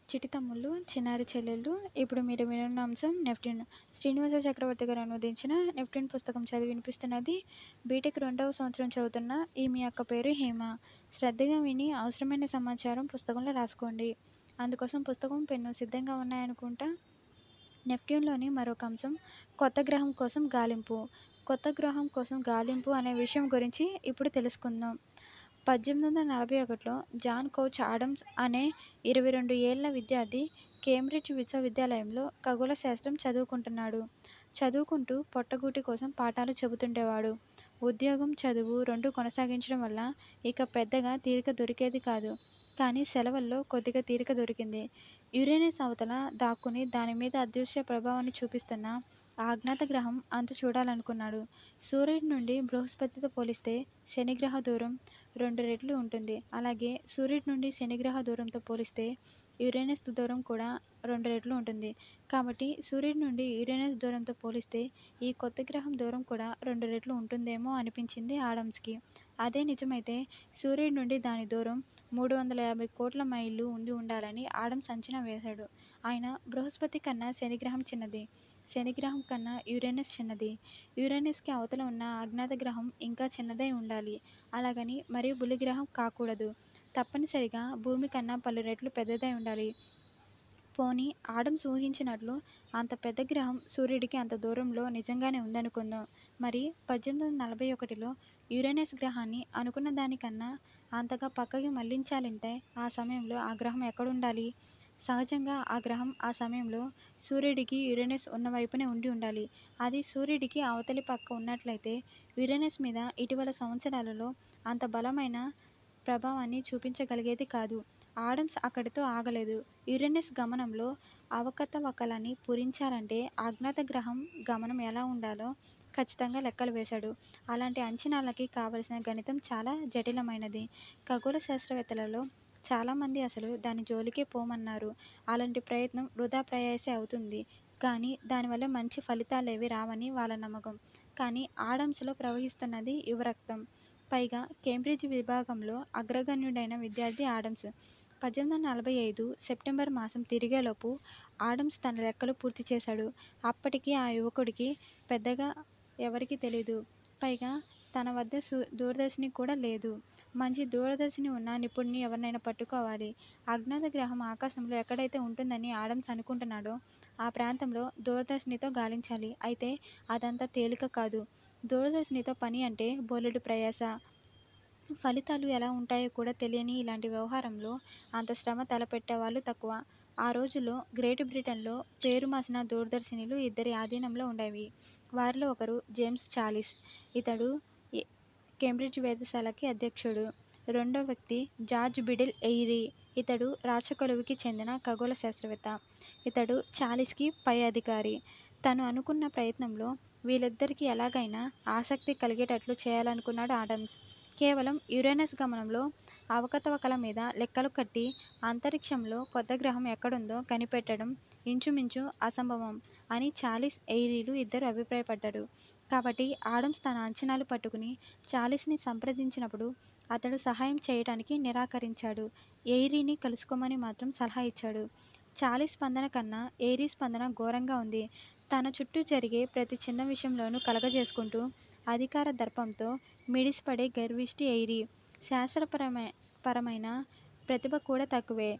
చిట్టి తమ్ముళ్ళు, చిన్నారి చెల్లెళ్ళు. ఇప్పుడు మీరు విననున్న అంశం నెప్ట్యూన్. శ్రీనివాస చక్రవర్తి గారు అనువదించిన నెప్ట్యూన్ పుస్తకం చదివి వినిపిస్తున్నది బీటెక్ 2వ సంవత్సరం చదువుతున్న ఈమె యొక్క పేరు హేమ. శ్రద్ధగా విని అవసరమైన సమాచారం పుస్తకంలో రాసుకోండి. అందుకోసం పుస్తకం, పెన్ను సిద్ధంగా ఉన్నాయనుకుంటా. నెప్ట్యూన్లోని మరొక అంశం కొత్త గ్రహం కోసం గాలింపు. కొత్త గ్రహం కోసం గాలింపు అనే విషయం గురించి ఇప్పుడు తెలుసుకుందాం. 1841లో జాన్ కౌచ్ ఆడమ్స్ అనే 22 ఏళ్ల విద్యార్థి కేంబ్రిడ్జ్ విశ్వవిద్యాలయంలో ఖగోళ శాస్త్రం చదువుకుంటూ పొట్టగూటి కోసం పాఠాలు చెబుతుండేవాడు. ఉద్యోగం, చదువు రెండూ కొనసాగించడం వల్ల ఇక పెద్దగా తీరిక దొరికేది కాదు. కానీ సెలవుల్లో కొద్దిగా తీరిక దొరికింది. యురేనస్ అవతల దాక్కుని దానిమీద అదృశ్య ప్రభావాన్ని చూపిస్తున్న ఆ అజ్ఞాత గ్రహం అంతు చూడాలనుకున్నాడు. సూర్యుడి నుండి బృహస్పతితో పోలిస్తే శనిగ్రహ దూరం 2 రెట్లు ఉంటుంది. అలాగే సూర్యుడి నుండి శనిగ్రహ దూరంతో పోలిస్తే యురేనస్ దూరం కూడా 2 రెట్లు ఉంటుంది. కాబట్టి సూర్యుడి నుండి యురేనస్ దూరంతో పోలిస్తే ఈ కొత్త గ్రహం దూరం కూడా 2 రెట్లు ఉంటుందేమో అనిపించింది ఆడమ్స్కి. అదే నిజమైతే సూర్యుడి నుండి దాని దూరం 350 కోట్ల మైళ్ళు ఉండాలని ఆడమ్స్ అంచనా వేశాడు. అయినా బృహస్పతి కన్నా శనిగ్రహం చిన్నది, శనిగ్రహం కన్నా యురేనస్ చిన్నది. యురేనస్కి అవతల ఉన్న అజ్ఞాత గ్రహం ఇంకా చిన్నదై ఉండాలి. అలాగని మరీ బుల్లిగ్రహం కాకూడదు. తప్పనిసరిగా భూమి కన్నా పలు రెట్లు పెద్దదై ఉండాలి. పోనీ ఆడమ్స్ ఊహించినట్లు అంత పెద్ద గ్రహం సూర్యుడికి అంత దూరంలో నిజంగానే ఉందనుకుందాం. మరి 1841లో యురేనస్ గ్రహాన్ని అనుకున్న దానికన్నా అంతగా పక్కకి మళ్లించాలంటే ఆ సమయంలో ఆ గ్రహం ఎక్కడుండాలి? సహజంగా ఆ గ్రహం ఆ సమయంలో సూర్యుడికి యురేనస్ ఉన్న వైపునే ఉండాలి. అది సూర్యుడికి అవతలి పక్క ఉన్నట్లయితే యురేనస్ మీద ఇటీవల సంవత్సరాలలో అంత బలమైన ప్రభావాన్ని చూపించగలిగేది కాదు. ఆడమ్స్ అక్కడితో ఆగలేదు. యురేనస్ గమనంలో అవకతవకలని పూరించాలంటే అజ్ఞాత గ్రహం గమనం ఎలా ఉండాలో ఖచ్చితంగా లెక్కలు వేశాడు. అలాంటి అంచనాలకి కావలసిన గణితం చాలా జటిలమైనది. ఖగోళ శాస్త్రవేత్తలలో చాలామంది అసలు దాని జోలికే పోమన్నారు. అలాంటి ప్రయత్నం వృధా ప్రయాసే అవుతుంది కానీ దానివల్ల మంచి ఫలితాలేవీ రావని వాళ్ళ నమ్మకం. కానీ ఆడమ్స్లో ప్రవహిస్తున్నది యువరక్తం. పైగా కేంబ్రిడ్జ్ విభాగంలో అగ్రగణ్యుడైన విద్యార్థి ఆడమ్స్. 1845 సెప్టెంబర్ మాసం తిరిగేలోపు ఆడమ్స్ తన లెక్కలు పూర్తి చేశాడు. అప్పటికి ఆ యువకుడికి పెద్దగా ఎవరికీ తెలీదు. పైగా తన వద్ద దూరదర్శిని కూడా లేదు. మంచి దూరదర్శిని ఉన్న నిపుణుడిని ఎవరినైనా పట్టుకోవాలి. అజ్ఞాత గ్రహం ఆకాశంలో ఎక్కడైతే ఉంటుందని ఆడమ్స్ అనుకుంటున్నాడో ఆ ప్రాంతంలో దూరదర్శినితో గాలించాలి. అయితే అదంత తేలిక కాదు. దూరదర్శినితో పని అంటే బోలెడు ప్రయాస. ఫలితాలు ఎలా ఉంటాయో కూడా తెలియని ఇలాంటి వ్యవహారంలో అంత శ్రమ తలపెట్టేవాళ్ళు తక్కువ. ఆ రోజుల్లో గ్రేట్ బ్రిటన్లో పేరుమాసిన దూరదర్శినులు ఇద్దరి ఆధీనంలో ఉండేవి. వారిలో ఒకరు జేమ్స్ చాలిస్. ఇతడు కేంబ్రిడ్జ్ వేధశాలకి అధ్యక్షుడు. రెండో వ్యక్తి జార్జ్ బిడిల్ ఎయిరీ. ఇతడు రాచకొలువుకి చెందిన ఖగోళ శాస్త్రవేత్త. ఇతడు చాలిస్కి పై అధికారి. తను అనుకున్న ప్రయత్నంలో వీళ్ళిద్దరికీ ఎలాగైనా ఆసక్తి కలిగేటట్లు చేయాలనుకున్నాడు ఆడమ్స్. కేవలం యురేనస్ గమనంలో అవకతవకల మీద లెక్కలు కట్టి అంతరిక్షంలో కొత్త గ్రహం ఎక్కడుందో కనిపెట్టడం ఇంచుమించు అసంభవం అని చాలిస్, ఎయిరీలు ఇద్దరూ అభిప్రాయపడ్డారు. కాబట్టి ఆడమ్స్ తన అంచనాలు పట్టుకుని చాలిస్ని సంప్రదించినప్పుడు అతడు సహాయం చేయటానికి నిరాకరించాడు. ఎయిరీని కలుసుకోమని మాత్రం సలహా ఇచ్చాడు. చాలిస్ స్పందన కన్నా ఎయిరీ స్పందన ఘోరంగా ఉంది. తన చుట్టూ జరిగే ప్రతి చిన్న విషయంలోనూ కలగజేసుకుంటూ అధికార దర్పంతో మిడిసిపడే గర్విష్టి ఎయిరీ. శాస్త్రపరమైన ప్రతిభ కూడా తక్కువే.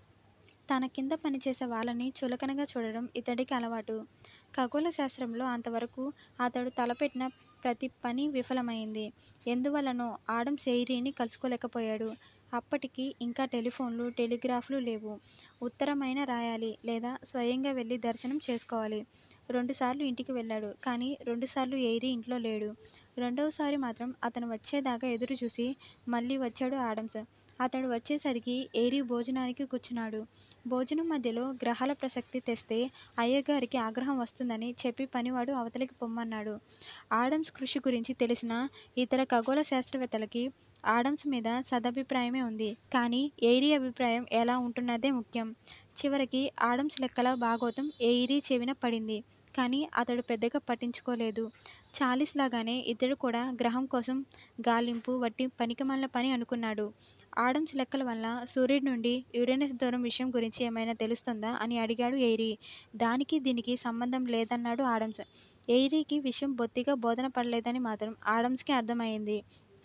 తన కింద పనిచేసే వాళ్ళని చులకనగా చూడడం ఇతడికి అలవాటు. ఖగోళ శాస్త్రంలో అంతవరకు అతడు తలపెట్టిన ప్రతి పని విఫలమైంది. ఎందువల్లనో ఆడమ్స్ ఎయిరీని కలుసుకోలేకపోయాడు. అప్పటికి ఇంకా టెలిఫోన్లు, టెలిగ్రాఫ్లు లేవు. ఉత్తరమైనా రాయాలి లేదా స్వయంగా వెళ్ళి దర్శనం చేసుకోవాలి. 2 సార్లు ఇంటికి వెళ్ళాడు. కానీ 2 సార్లు ఎయిరీ ఇంట్లో లేడు. రెండవసారి మాత్రం అతను వచ్చేదాకా ఎదురుచూసి మళ్ళీ వచ్చాడు ఆడమ్స్. అతడు వచ్చేసరికి ఎయిరీ భోజనానికి కూర్చున్నాడు. భోజనం మధ్యలో గ్రహాల ప్రసక్తి తెస్తే అయ్యగారికి ఆగ్రహం వస్తుందని చెప్పి పనివాడు అవతలికి పొమ్మన్నాడు. ఆడమ్స్ కృషి గురించి తెలిసిన ఇతర ఖగోళ శాస్త్రవేత్తలకి ఆడమ్స్ మీద సదభిప్రాయమే ఉంది. కానీ ఎయిరీ అభిప్రాయం ఎలా ఉంటున్నదే ముఖ్యం. చివరికి ఆడమ్స్ లెక్కల బాగోతం ఎయిరీ చెవిన పడింది. కానీ అతడు పెద్దగా పట్టించుకోలేదు. చాలిస్ లాగానే ఇతడు కూడా గ్రహం కోసం గాలింపు వట్టి పనికిమాలిన పని అనుకున్నాడు. ఆడమ్స్ లెక్కల వల్ల సూర్యుడి నుండి యురేనస్ దూరం విషయం గురించి ఏమైనా తెలుస్తుందా అని అడిగాడు ఎయిరీ. దానికి దీనికి సంబంధం లేదన్నాడు ఆడమ్స్. ఎయిరీకి విషయం బొత్తిగా బోధన పడలేదని మాత్రం ఆడమ్స్కి అర్థమైంది.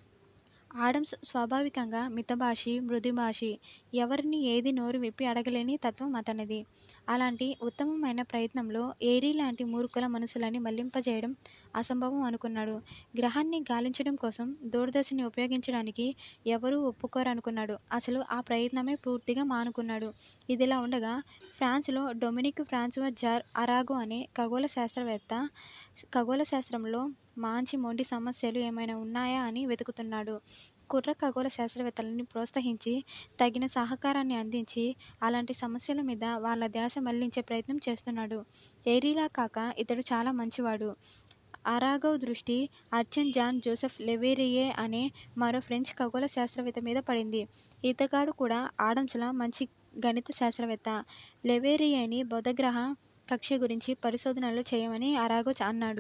ఆడమ్స్ స్వాభావికంగా మితభాషి, మృదుభాషి. ఎవరిని ఏది నోరు విప్పి అడగలేని తత్వం అతనిది. అలాంటి ఉత్తమమైన ప్రయత్నంలో ఎయిరీ లాంటి మూర్ఖుల మనసులని మళ్లింపజేయడం అసంభవం అనుకున్నాడు. గ్రహాన్ని గాలించడం కోసం దూరదర్శిని ఉపయోగించడానికి ఎవరూ ఒప్పుకోరనుకున్నాడు. అసలు ఆ ప్రయత్నమే పూర్తిగా మానుకున్నాడు. ఇదిలా ఉండగా ఫ్రాన్స్లో డొమినిక్ ఫ్రాన్సువా జార్ అరాగో అనే ఖగోళ శాస్త్రవేత్త ఖగోళ శాస్త్రంలో మాంచి మొండి సమస్యలు ఏమైనా ఉన్నాయా అని వెతుకుతున్నాడు. కుర్ర ఖగోళ శాస్త్రవేత్తలని ప్రోత్సహించి తగిన సహకారాన్ని అందించి అలాంటి సమస్యల మీద వాళ్ళ ధ్యాస మళ్లించే ప్రయత్నం చేస్తున్నాడు. ఎయిరీలా కాక ఇతడు చాలా మంచివాడు. అరాగో దృష్టి అర్చెన్ జాన్ జోసెఫ్ లెవెరియే అనే మరో ఫ్రెంచ్ ఖగోళ శాస్త్రవేత్త మీద పడింది. ఇతగాడు కూడా ఆడమ్స్లా మంచి గణిత శాస్త్రవేత్త. లెవెరియేని బుధగ్రహ కక్ష్య గురించి పరిశోధనలు చేయమని అరాగో అన్నాడు.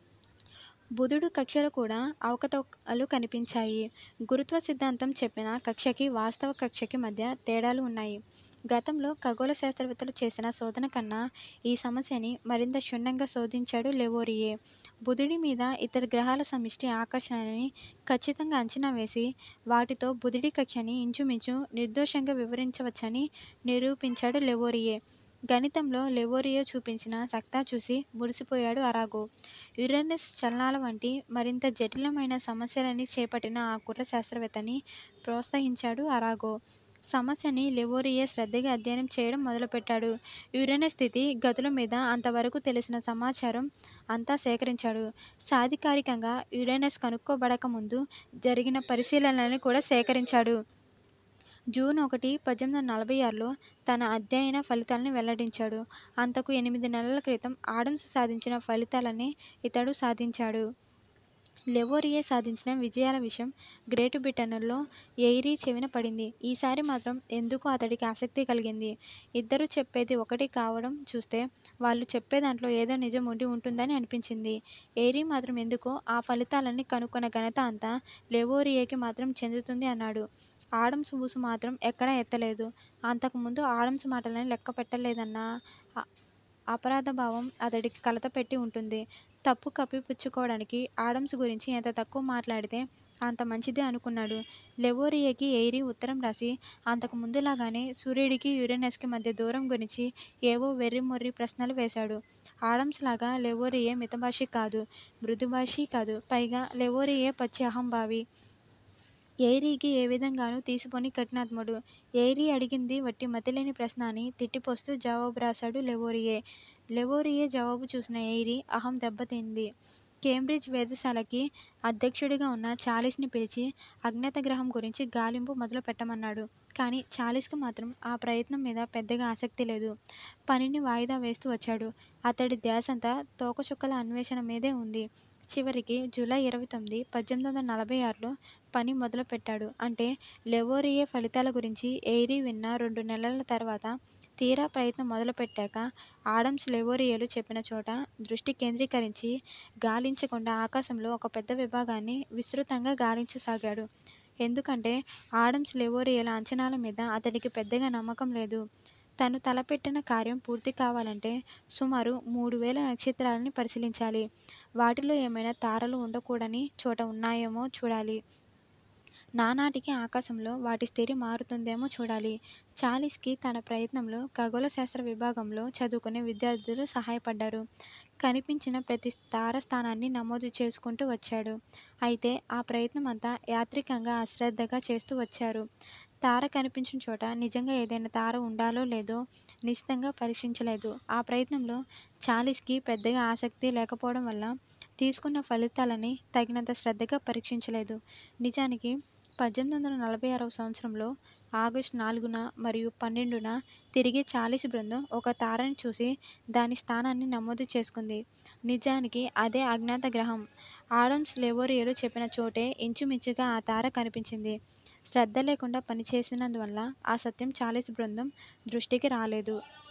బుధుడు కక్ష్యలో కూడా అవకతవకలు కనిపించాయి. గురుత్వ సిద్ధాంతం చెప్పిన కక్ష్యకి వాస్తవ కక్ష్యకి మధ్య తేడాలు ఉన్నాయి. గతంలో ఖగోళ శాస్త్రవేత్తలు చేసిన శోధన కన్నా ఈ సమస్యని మరింత క్షుణ్ణంగా శోధించాడు లెవెరియే. బుధుడి మీద ఇతర గ్రహాల సమిష్టి ఆకర్షణని ఖచ్చితంగా అంచనా వేసి వాటితో బుధుడి కక్ష్యని ఇంచుమించు నిర్దోషంగా వివరించవచ్చని నిరూపించాడు లెవెరియే. గణితంలో లెవెరియే చూపించిన సత్తా చూసి మురిసిపోయాడు అరాగో. యురేనస్ చలనాల వంటి మరింత జటిలమైన సమస్యలని చేపట్టిన ఆ కుర్ర శాస్త్రవేత్తని ప్రోత్సహించాడు అరాగో. సమస్యని లెవెరియే శ్రద్ధగా అధ్యయనం చేయడం మొదలుపెట్టాడు. యురేనస్ స్థితి గతుల మీద అంతవరకు తెలిసిన సమాచారం అంతా సేకరించాడు. సాధికారికంగా యురేనస్ కనుక్కోబడక ముందు జరిగిన పరిశీలనలని కూడా సేకరించాడు. జూన్ 1, 1846లో తన అధ్యయన ఫలితాల్ని వెల్లడించాడు. అంతకు 8 నెలల క్రితం ఆడమ్స్ సాధించిన ఫలితాలనే ఇతడు సాధించాడు. లెవెరియే సాధించిన విజయాల విషయం గ్రేటు బ్రిటనులో ఎయిరీ చెవిన పడింది. ఈసారి మాత్రం ఎందుకో అతడికి ఆసక్తి కలిగింది. ఇద్దరూ చెప్పేది ఒకటి కావడం చూస్తే వాళ్ళు చెప్పేదాంట్లో ఏదో నిజం ఉండి ఉంటుందని అనిపించింది. ఎయిరీ మాత్రం ఎందుకో ఆ ఫలితాలని కనుక్కున్న ఘనత అంతా లెవెరియేకి మాత్రం చెందుతుంది అన్నాడు. ఆడమ్స్ ఊసు మాత్రం ఎక్కడా ఎత్తలేదు. అంతకుముందు ఆడమ్స్ మాటలని లెక్కపెట్టలేదన్న అపరాధభావం అతడికి కలతపెట్టి ఉంటుంది. తప్పు కప్పిపుచ్చుకోవడానికి ఆడమ్స్ గురించి ఎంత తక్కువ మాట్లాడితే అంత మంచిది అనుకున్నాడు. లెవెరియేకి ఎయిరీ ఉత్తరం రాసి అంతకు ముందులాగానే సూర్యుడికి యురేనస్కి మధ్య దూరం గురించి ఏవో వెర్రిమొర్రి ప్రశ్నలు వేశాడు. ఆడమ్స్ లాగా లెవెరియే మితభాషి కాదు, మృదుభాషి కాదు. పైగా లెవెరియే పచ్చి అహంభావి. ఎయిరీకి ఏ విధంగానూ తీసిపోని కఠినాత్ముడు. ఎయిరీ అడిగింది వట్టి మతిలేని ప్రశ్న అని తిట్టిపోస్తూ జవాబు రాశాడు లెవెరియే. లెవెరియే జవాబు చూసిన ఎయిరీ అహం దెబ్బతింది. కేంబ్రిడ్జ్ వేధశాలకి అధ్యక్షుడిగా ఉన్న చార్లెస్ని పిలిచి అజ్ఞాత గ్రహం గురించి గాలింపు మొదలు పెట్టమన్నాడు. కానీ చార్లెస్కి మాత్రం ఆ ప్రయత్నం మీద పెద్దగా ఆసక్తి లేదు. పనిని వాయిదా వేస్తూ వచ్చాడు. అతడి ధ్యాసంతా తోకచుక్కల అన్వేషణ మీదే ఉంది. చివరికి జూలై 29, 1846లో పని మొదలుపెట్టాడు. అంటే లెవెరియే ఫలితాల గురించి ఎయిరీ విన్న 2 నెలల తర్వాత తీరా ప్రయత్నం మొదలుపెట్టాక ఆడమ్స్ లెవెరియేలు చెప్పిన చోట దృష్టి కేంద్రీకరించి గాలించకుండా ఆకాశంలో ఒక పెద్ద విభాగాన్ని విస్తృతంగా గాలించసాగాడు. ఎందుకంటే ఆడమ్స్ లెవెరియేల అంచనాల మీద అతడికి పెద్దగా నమ్మకం లేదు. తను తలపెట్టిన కార్యం పూర్తి కావాలంటే సుమారు 3000 నక్షత్రాలని పరిశీలించాలి. వాటిలో ఏమైనా తారలు ఉండకూడని చోట ఉన్నాయేమో చూడాలి. నానాటికి ఆకాశంలో వాటి స్థితి మారుతుందేమో చూడాలి. చార్లెస్కి తన ప్రయత్నంలో ఖగోళ శాస్త్ర విభాగంలో చదువుకునే విద్యార్థులు సహాయపడ్డారు. కనిపించిన ప్రతి తార స్థానాన్ని నమోదు చేసుకుంటూ వచ్చాడు. అయితే ఆ ప్రయత్నం అంతా యాంత్రికంగా అశ్రద్ధగా చేస్తూ వచ్చారు. తార కనిపించిన చోట నిజంగా ఏదైనా తార ఉండాలో లేదో నిశితంగా పరీక్షించలేదు. ఆ ప్రయత్నంలో చార్లెస్కి పెద్దగా ఆసక్తి లేకపోవడం వల్ల తీసుకున్న ఫలితాలని తగినంత శ్రద్ధగా పరీక్షించలేదు. నిజానికి 1846వ సంవత్సరంలో ఆగస్టు 4న మరియు 12న తిరిగి చార్లెస్ బృందం ఒక తారని చూసి దాని స్థానాన్ని నమోదు చేసుకుంది. నిజానికి అదే అజ్ఞాత గ్రహం. ఆడమ్స్ లెవెరియేలు చెప్పిన చోటే ఇంచుమించుగా ఆ తార కనిపించింది. శ్రద్ధ లేకుండా పనిచేసినందువల్ల ఆ సత్యం చార్లెస్ బృందం దృష్టికి రాలేదు.